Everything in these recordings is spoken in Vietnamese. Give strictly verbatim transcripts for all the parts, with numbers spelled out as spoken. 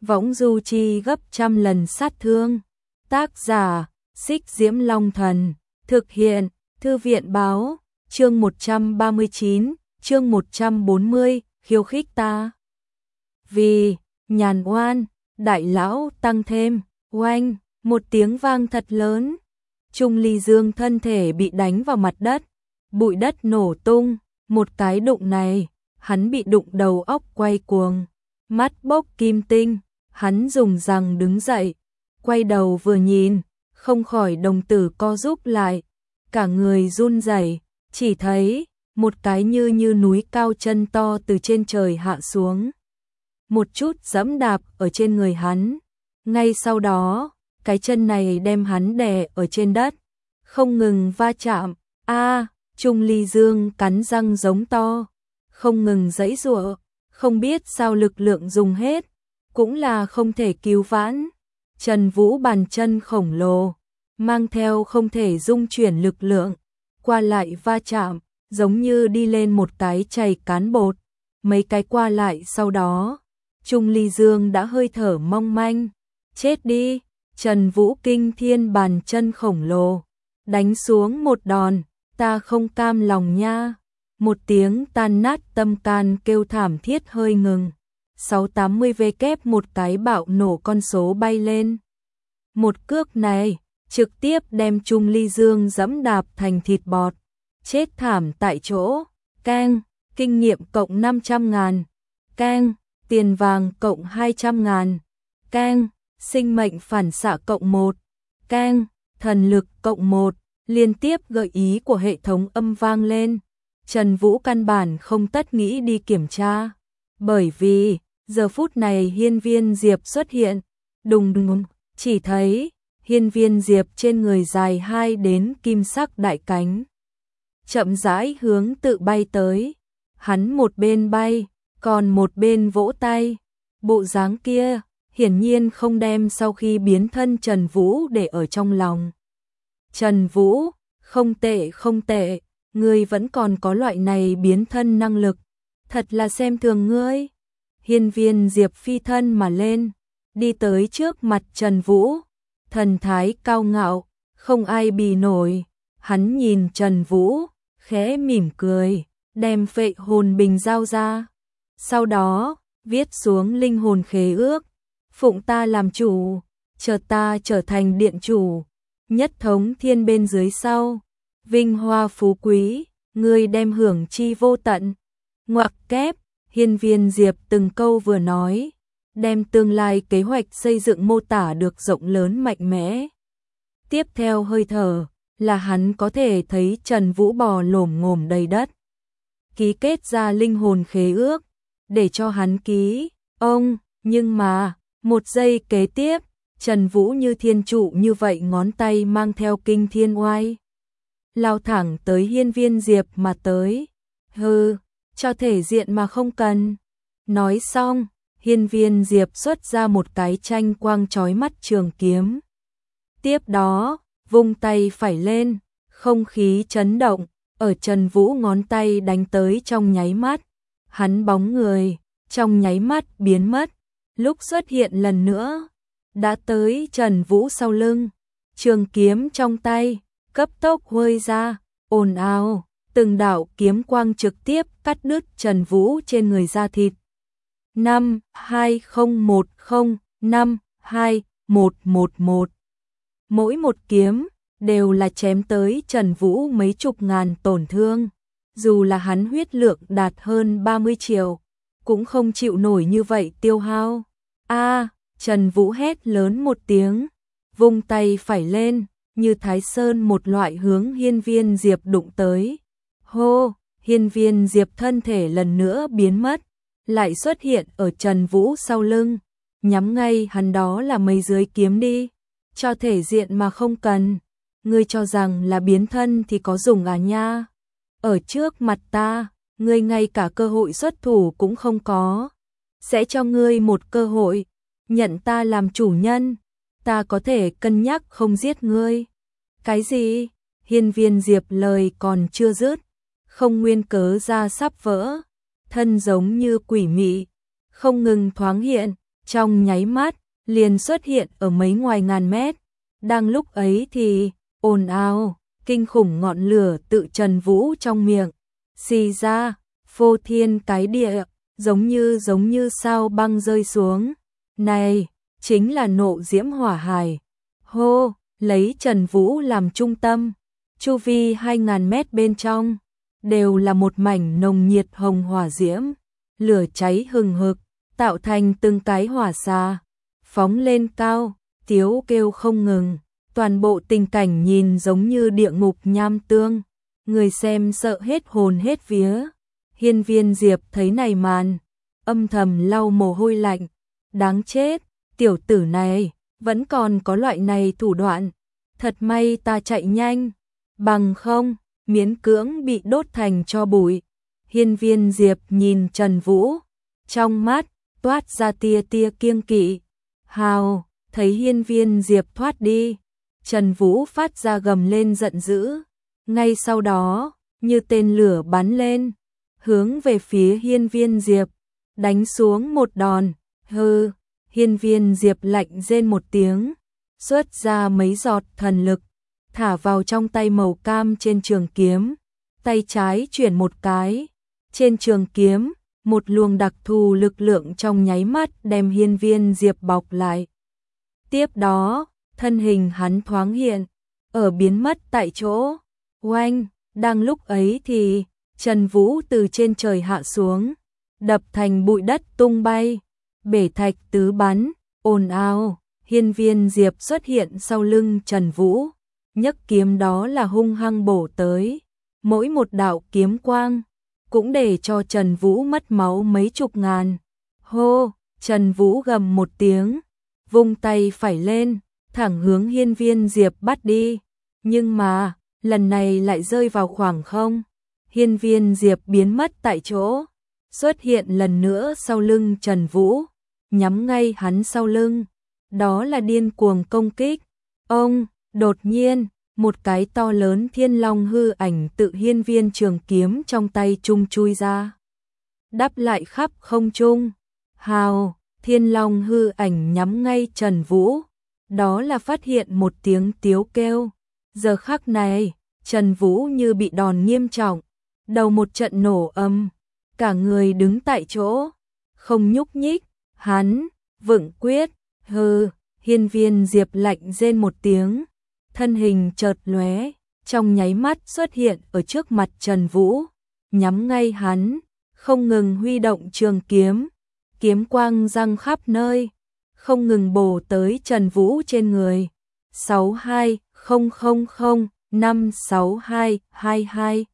võng du chi gấp trăm lần sát thương. Tác giả, Xích Diễm Long Thần, thực hiện, Thư viện Báo, chương một trăm ba mươi chín, chương một trăm bốn mươi, khiêu khích ta. Vì, nhàn oan, đại lão tăng thêm, oanh, một tiếng vang thật lớn. Trung Ly Dương thân thể bị đánh vào mặt đất, bụi đất nổ tung, một cái đụng này, hắn bị đụng đầu óc quay cuồng, mắt bốc kim tinh, hắn dùng răng đứng dậy, quay đầu vừa nhìn, không khỏi đồng tử co rúm lại, cả người run rẩy, chỉ thấy một cái như như núi cao chân to từ trên trời hạ xuống, một chút giẫm đạp ở trên người hắn. Ngay sau đó, cái chân này đem hắn đè ở trên đất, không ngừng va chạm. A, Trung Ly Dương cắn răng giống to, không ngừng giãy giụa, không biết sao lực lượng dùng hết, cũng là không thể cứu vãn. Trần Vũ bàn chân khổng lồ, mang theo không thể dung chuyển lực lượng, qua lại va chạm, giống như đi lên một cái chày cán bột, mấy cái qua lại sau đó, Trung Ly Dương đã hơi thở mong manh, chết đi. Trần Vũ kinh thiên bàn chân khổng lồ, đánh xuống một đòn, ta không cam lòng nha. Một tiếng tan nát tâm can kêu thảm thiết hơi ngừng. sáu tám mươi vê kép một cái bạo nổ con số bay lên. Một cước này, trực tiếp đem Trung Ly Dương giẫm đạp thành thịt bọt. Chết thảm tại chỗ. Cang, kinh nghiệm cộng năm trăm ngàn. Cang, tiền vàng cộng hai trăm ngàn. Cang, sinh mệnh phản xạ cộng một. Cang, thần lực cộng một. Liên tiếp gợi ý của hệ thống âm vang lên. Trần Vũ căn bản không tất nghĩ đi kiểm tra. Bởi vì, giờ phút này Hiên Viên Diệp xuất hiện. Đùng đùng, chỉ thấy, Hiên Viên Diệp trên người dài hai đến kim sắc đại cánh. Chậm rãi hướng tự bay tới. Hắn một bên bay, còn một bên vỗ tay. Bộ dáng kia, hiển nhiên không đem sau khi biến thân Trần Vũ để ở trong lòng. Trần Vũ, không tệ không tệ, ngươi vẫn còn có loại này biến thân năng lực, thật là xem thường ngươi. Hiên Viên Diệp phi thân mà lên, đi tới trước mặt Trần Vũ, thần thái cao ngạo, không ai bì nổi. Hắn nhìn Trần Vũ, khẽ mỉm cười, đem Phệ Hồn Bình giao ra. Sau đó, viết xuống linh hồn khế ước, phụng ta làm chủ, chờ ta trở thành điện chủ, nhất thống thiên bên dưới sau, vinh hoa phú quý, ngươi đem hưởng chi vô tận. Ngoặc kép, Hiên Viên Diệp từng câu vừa nói, đem tương lai kế hoạch xây dựng mô tả được rộng lớn mạnh mẽ. Tiếp theo hơi thở, là hắn có thể thấy Trần Vũ bò lổm ngổm đầy đất. Ký kết ra linh hồn khế ước, để cho hắn ký, ông, nhưng mà, một giây kế tiếp, Trần Vũ như thiên trụ như vậy ngón tay mang theo kinh thiên oai. Lao thẳng tới Hiên Viên Diệp mà tới. Hừ, cho thể diện mà không cần. Nói xong, Hiên Viên Diệp xuất ra một cái tranh quang chói mắt trường kiếm. Tiếp đó, vung tay phải lên, không khí chấn động, ở Trần Vũ ngón tay đánh tới trong nháy mắt. Hắn bóng người, trong nháy mắt biến mất, lúc xuất hiện lần nữa, đã tới Trần Vũ sau lưng, trường kiếm trong tay, cấp tốc huôi ra, ồn ào, từng đạo kiếm quang trực tiếp cắt đứt Trần Vũ trên người da thịt. năm hai không một không năm hai một một một. Mỗi một kiếm đều là chém tới Trần Vũ mấy chục ngàn tổn thương, dù là hắn huyết lượng đạt hơn ba mươi triệu, cũng không chịu nổi như vậy tiêu hao. A, Trần Vũ hét lớn một tiếng, vung tay phải lên, như Thái Sơn một loại hướng Hiên Viên Diệp đụng tới. Hô, Hiên Viên Diệp thân thể lần nữa biến mất, lại xuất hiện ở Trần Vũ sau lưng, nhắm ngay hắn đó là mấy dưới kiếm đi, cho thể diện mà không cần. Ngươi cho rằng là biến thân thì có dùng à nha? Ở trước mặt ta, ngươi ngay cả cơ hội xuất thủ cũng không có. Sẽ cho ngươi một cơ hội, nhận ta làm chủ nhân, ta có thể cân nhắc không giết ngươi. Cái gì? Hiên Viên Diệp lời còn chưa dứt, không nguyên cớ ra sắp vỡ, thân giống như quỷ mị, không ngừng thoáng hiện, trong nháy mắt, liền xuất hiện ở mấy ngoài ngàn mét. Đang lúc ấy thì, ồn ào, kinh khủng ngọn lửa tự Trần Vũ trong miệng, xì ra, phô thiên cái địa, giống như giống như sao băng rơi xuống. Này, chính là nộ diễm hỏa hải. Hô, lấy Trần Vũ làm trung tâm, chu vi hai ngàn mét bên trong, đều là một mảnh nồng nhiệt hồng hỏa diễm, lửa cháy hừng hực, tạo thành từng cái hỏa xa, phóng lên cao, tiếu kêu không ngừng. Toàn bộ tình cảnh nhìn giống như địa ngục nham tương, người xem sợ hết hồn hết vía. Hiên Viên Diệp thấy này màn, âm thầm lau mồ hôi lạnh, đáng chết, tiểu tử này, vẫn còn có loại này thủ đoạn, thật may ta chạy nhanh, bằng không, miễn cưỡng bị đốt thành tro bụi. Hiên Viên Diệp nhìn Trần Vũ, trong mắt, toát ra tia tia kiêng kỵ. Hào, thấy Hiên Viên Diệp thoát đi, Trần Vũ phát ra gầm lên giận dữ, ngay sau đó, như tên lửa bắn lên, hướng về phía Hiên Viên Diệp, đánh xuống một đòn. Hừ, Hiên Viên Diệp lạnh rên một tiếng, xuất ra mấy giọt thần lực, thả vào trong tay màu cam trên trường kiếm, tay trái chuyển một cái, trên trường kiếm, một luồng đặc thù lực lượng trong nháy mắt đem Hiên Viên Diệp bọc lại. Tiếp đó, thân hình hắn thoáng hiện, ở biến mất tại chỗ. Oanh, đang lúc ấy thì, Trần Vũ từ trên trời hạ xuống, đập thành bụi đất tung bay, bể thạch tứ bắn, ồn ào. Hiên Viên Diệp xuất hiện sau lưng Trần Vũ, nhấc kiếm đó là hung hăng bổ tới, mỗi một đạo kiếm quang, cũng để cho Trần Vũ mất máu mấy chục ngàn. Hô, Trần Vũ gầm một tiếng, vung tay phải lên, thẳng hướng Hiên Viên Diệp bắt đi, nhưng mà, lần này lại rơi vào khoảng không. Hiên Viên Diệp biến mất tại chỗ, xuất hiện lần nữa sau lưng Trần Vũ, nhắm ngay hắn sau lưng, đó là điên cuồng công kích. Ông, đột nhiên, một cái to lớn thiên long hư ảnh tự hiên viên trường kiếm trong tay trung chui ra, đắp lại khắp không trung. Hào, thiên long hư ảnh nhắm ngay Trần Vũ, đó là phát hiện một tiếng tiếu kêu. Giờ khắc này, Trần Vũ như bị đòn nghiêm trọng, đầu một trận nổ âm, cả người đứng tại chỗ, không nhúc nhích. Hắn, vững quyết, hừ. Hiên Viên Diệp lạnh rên một tiếng, thân hình chợt lóe, trong nháy mắt xuất hiện ở trước mặt Trần Vũ, nhắm ngay hắn, không ngừng huy động trường kiếm, kiếm quang răng khắp nơi, không ngừng bổ tới Trần Vũ trên người. sáu hai không không không năm sáu hai hai hai.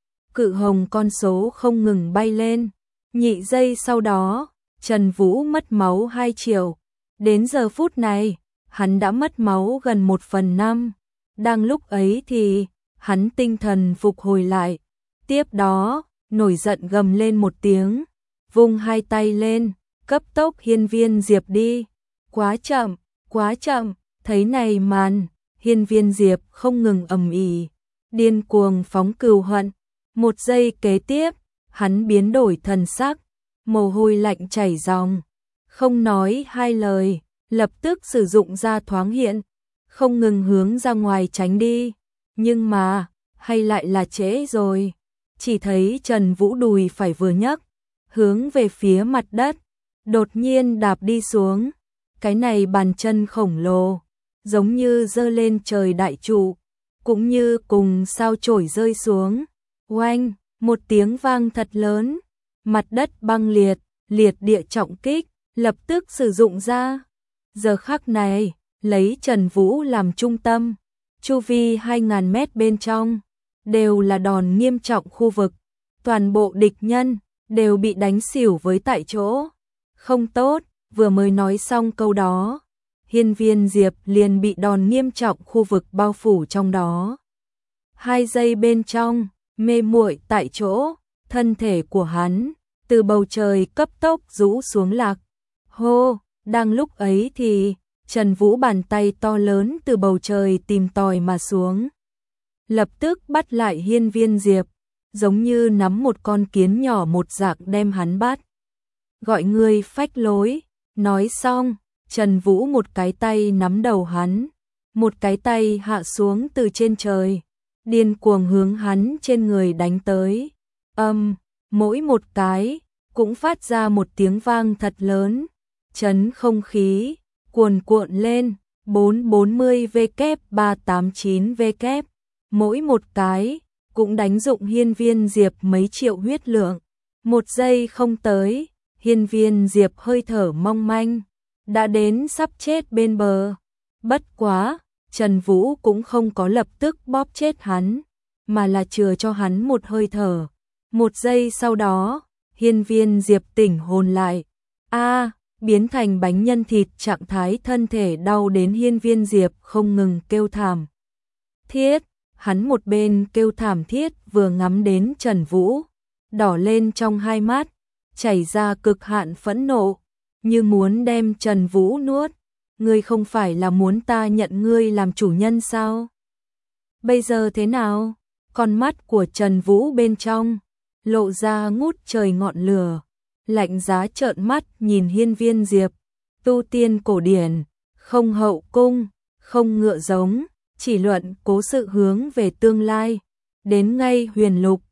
Cự hồng con số không ngừng bay lên, nhị giây sau đó, Trần Vũ mất máu hai triệu. Đến giờ phút này, hắn đã mất máu gần một phần năm. Đang lúc ấy thì, hắn tinh thần phục hồi lại. Tiếp đó, nổi giận gầm lên một tiếng, vung hai tay lên, cấp tốc Hiên Viên Diệp đi. Quá chậm, quá chậm, thấy này màn, Hiên Viên Diệp không ngừng ầm ĩ, điên cuồng phóng cừu hận. Một giây kế tiếp, hắn biến đổi thần sắc, mồ hôi lạnh chảy ròng, không nói hai lời, lập tức sử dụng ra thoáng hiện, không ngừng hướng ra ngoài tránh đi. Nhưng mà, hay lại là trễ rồi, chỉ thấy Trần Vũ đùi phải vừa nhấc, hướng về phía mặt đất, đột nhiên đạp đi xuống. Cái này bàn chân khổng lồ, giống như giơ lên trời đại trụ, cũng như cùng sao chổi rơi xuống. Oanh, một tiếng vang thật lớn, mặt đất băng liệt, liệt địa trọng kích, lập tức sử dụng ra. Giờ khắc này, lấy Trần Vũ làm trung tâm, chu vi hai ngàn mét bên trong, đều là đòn nghiêm trọng khu vực, toàn bộ địch nhân, đều bị đánh xỉu với tại chỗ. Không tốt, vừa mới nói xong câu đó, Hiên Viên Diệp liền bị đòn nghiêm trọng khu vực bao phủ trong đó. Hai giây bên trong, mê muội tại chỗ, thân thể của hắn, từ bầu trời cấp tốc rũ xuống lạc. Hô, đang lúc ấy thì, Trần Vũ bàn tay to lớn từ bầu trời tìm tòi mà xuống. Lập tức bắt lại Hiên Viên Diệp, giống như nắm một con kiến nhỏ một dạng đem hắn bắt. Gọi người phách lối, Nói xong, Trần Vũ một cái tay nắm đầu hắn, một cái tay hạ xuống từ trên trời, điên cuồng hướng hắn trên người đánh tới. Âm, mỗi một cái cũng phát ra một tiếng vang thật lớn, chấn không khí cuồn cuộn lên. Bốn bốn mươi V kép ba tám chín V kép, mỗi một cái cũng đánh dụng Hiên Viên Diệp mấy triệu huyết lượng. Một giây không tới, Hiên Viên Diệp hơi thở mong manh, đã đến sắp chết bên bờ. Bất quá, Trần Vũ cũng không có lập tức bóp chết hắn, mà là chừa cho hắn một hơi thở. Một giây sau đó, Hiên Viên Diệp tỉnh hồn lại. A, biến thành bánh nhân thịt, trạng thái thân thể đau đến Hiên Viên Diệp không ngừng kêu thảm thiết. Hắn một bên kêu thảm thiết vừa ngắm đến Trần Vũ, đỏ lên trong hai mắt, chảy ra cực hạn phẫn nộ, như muốn đem Trần Vũ nuốt. Ngươi không phải là muốn ta nhận ngươi làm chủ nhân sao? Bây giờ thế nào? Con mắt của Trần Vũ bên trong lộ ra ngút trời ngọn lửa, lạnh giá trợn mắt nhìn Hiên Viên Diệp. Tu tiên cổ điển, không hậu cung, không ngựa giống, chỉ luận cố sự hướng về tương lai. Đến ngay huyền lục,